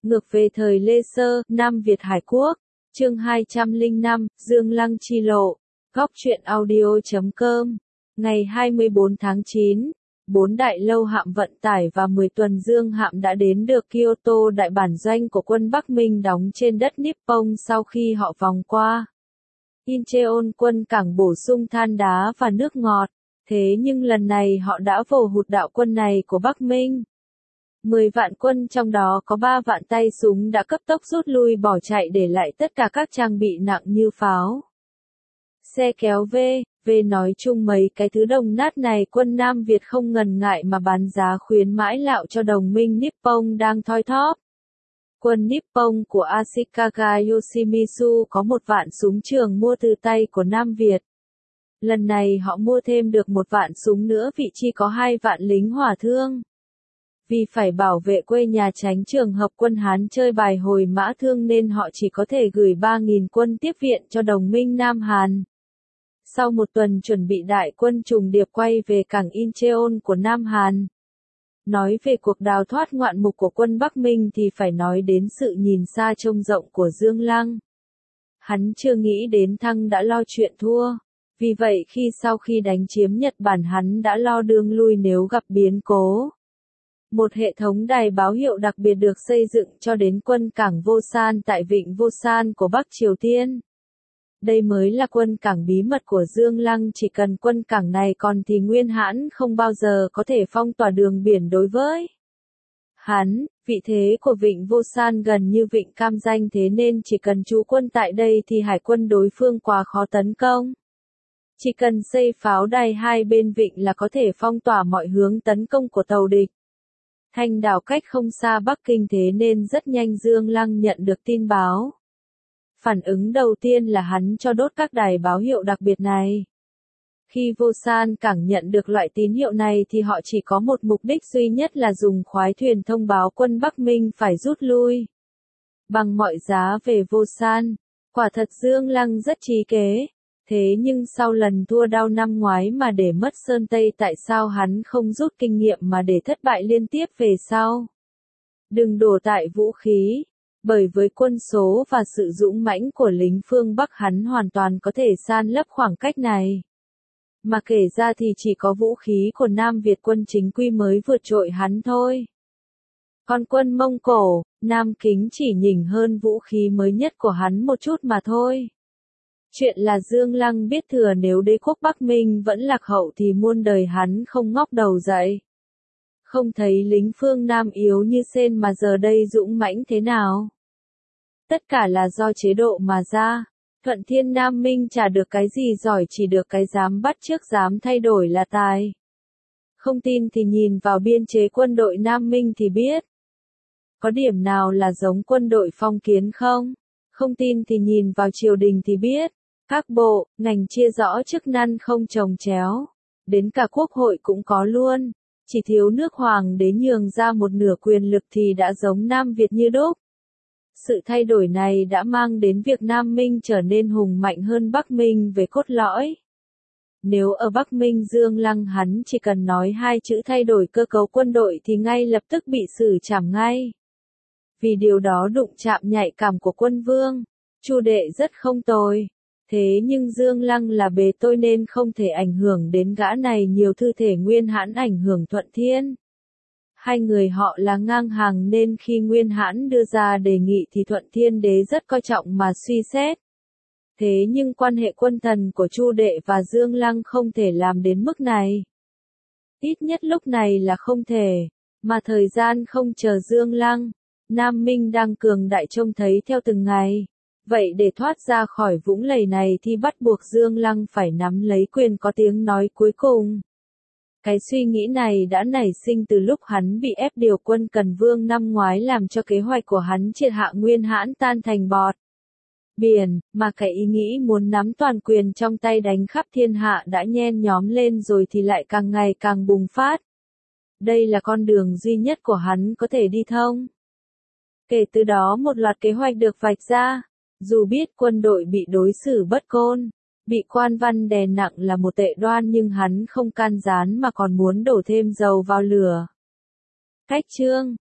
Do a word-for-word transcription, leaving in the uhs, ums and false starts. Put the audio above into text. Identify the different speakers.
Speaker 1: Ngược về thời Lê Sơ, Nam Việt Hải Quốc, chương hai trăm lẻ năm, Dương Lăng chi lộ, góc truyện audio chấm com, ngày hai mươi bốn tháng chín, bốn đại lâu hạm vận tải và mười tuần dương hạm đã đến được Kyoto, đại bản doanh của quân Bắc Minh đóng trên đất Nippon sau khi họ vòng qua Incheon, quân cảng bổ sung than đá và nước ngọt. Thế nhưng lần này họ đã vồ hụt đạo quân này của Bắc Minh. mười vạn quân trong đó có ba vạn tay súng đã cấp tốc rút lui bỏ chạy, để lại tất cả các trang bị nặng như pháo, xe kéo V, V nói chung mấy cái thứ đồng nát này quân Nam Việt không ngần ngại mà bán giá khuyến mãi lạo cho đồng minh Nippon đang thoi thóp. Quân Nippon của Ashikaga Yoshimitsu có một vạn súng trường mua từ tay của Nam Việt. Lần này họ mua thêm được một vạn súng nữa, vị chi có hai vạn lính hỏa thương. Vì phải bảo vệ quê nhà tránh trường hợp quân Hán chơi bài hồi mã thương nên họ chỉ có thể gửi ba nghìn quân tiếp viện cho đồng minh Nam Hàn. Sau một tuần chuẩn bị, đại quân trùng điệp quay về cảng Incheon của Nam Hàn. Nói về cuộc đào thoát ngoạn mục của quân Bắc Minh thì phải nói đến sự nhìn xa trông rộng của Dương Lăng. Hắn chưa nghĩ đến thăng đã lo chuyện thua. Vì vậy khi sau khi đánh chiếm Nhật Bản hắn đã lo đường lui nếu gặp biến cố. Một hệ thống đài báo hiệu đặc biệt được xây dựng cho đến quân cảng Vosan tại vịnh Vosan của Bắc Triều Tiên. Đây mới là quân cảng bí mật của Dương Lăng, chỉ cần quân cảng này còn thì Nguyên Hãn không bao giờ có thể phong tỏa đường biển đối với hắn. Vị thế của vịnh Vosan gần như vịnh Cam Danh, thế nên chỉ cần trú quân tại đây thì hải quân đối phương quá khó tấn công. Chỉ cần xây pháo đài hai bên vịnh là có thể phong tỏa mọi hướng tấn công của tàu địch. Thanh đảo cách không xa Bắc Kinh, thế nên rất nhanh Dương Lăng nhận được tin báo. Phản ứng đầu tiên là hắn cho đốt các đài báo hiệu đặc biệt này. Khi Vosan cảng nhận được loại tín hiệu này thì họ chỉ có một mục đích duy nhất là dùng khoái thuyền thông báo quân Bắc Minh phải rút lui bằng mọi giá về Vosan. Quả thật Dương Lăng rất trí kế. Thế nhưng sau lần thua đau năm ngoái mà để mất Sơn Tây, tại sao hắn không rút kinh nghiệm mà để thất bại liên tiếp về sau? Đừng đổ tại vũ khí, bởi với quân số và sự dũng mãnh của lính phương Bắc hắn hoàn toàn có thể san lấp khoảng cách này. Mà kể ra thì chỉ có vũ khí của Nam Việt quân chính quy mới vượt trội hắn thôi. Còn quân Mông Cổ, Nam Kính chỉ nhỉnh hơn vũ khí mới nhất của hắn một chút mà thôi. Chuyện là Dương Lăng biết thừa nếu đế quốc Bắc Minh vẫn lạc hậu thì muôn đời hắn không ngóc đầu dậy. Không thấy lính phương Nam yếu như sên mà giờ đây dũng mãnh thế nào. Tất cả là do chế độ mà ra. Thuận Thiên Nam Minh chả được cái gì giỏi, chỉ được cái dám bắt chước dám thay đổi là tài. Không tin thì nhìn vào biên chế quân đội Nam Minh thì biết. Có điểm nào là giống quân đội phong kiến không? Không tin thì nhìn vào triều đình thì biết. Các bộ, ngành chia rõ chức năng không chồng chéo. Đến cả quốc hội cũng có luôn. Chỉ thiếu nước hoàng đế nhường ra một nửa quyền lực thì đã giống Nam Việt như đúc. Sự thay đổi này đã mang đến việc Nam Minh trở nên hùng mạnh hơn Bắc Minh về cốt lõi. Nếu ở Bắc Minh Dương Lăng hắn chỉ cần nói hai chữ thay đổi cơ cấu quân đội thì ngay lập tức bị xử trảm ngay. Vì điều đó đụng chạm nhạy cảm của quân vương. Chu Đệ rất không tồi. Thế nhưng Dương Lăng là bề tôi nên không thể ảnh hưởng đến gã này nhiều thư thể Nguyên Hãn ảnh hưởng Thuận Thiên. Hai người họ là ngang hàng nên khi Nguyên Hãn đưa ra đề nghị thì Thuận Thiên đế rất coi trọng mà suy xét. Thế nhưng quan hệ quân thần của Chu Đệ và Dương Lăng không thể làm đến mức này. Ít nhất lúc này là không thể, mà thời gian không chờ Dương Lăng. Nam Minh đang cường đại trông thấy theo từng ngày. Vậy để thoát ra khỏi vũng lầy này thì bắt buộc Dương Lăng phải nắm lấy quyền có tiếng nói cuối cùng. Cái suy nghĩ này đã nảy sinh từ lúc hắn bị ép điều quân Cần Vương năm ngoái, làm cho kế hoạch của hắn triệt hạ Nguyên Hãn tan thành bọt biển, mà cái ý nghĩ muốn nắm toàn quyền trong tay đánh khắp thiên hạ đã nhen nhóm lên rồi thì lại càng ngày càng bùng phát. Đây là con đường duy nhất của hắn có thể đi thông. Kể từ đó một loạt kế hoạch được vạch ra. Dù biết quân đội bị đối xử bất công, bị quan văn đè nặng là một tệ đoan, nhưng hắn không can gián mà còn muốn đổ thêm dầu vào lửa. Cách chương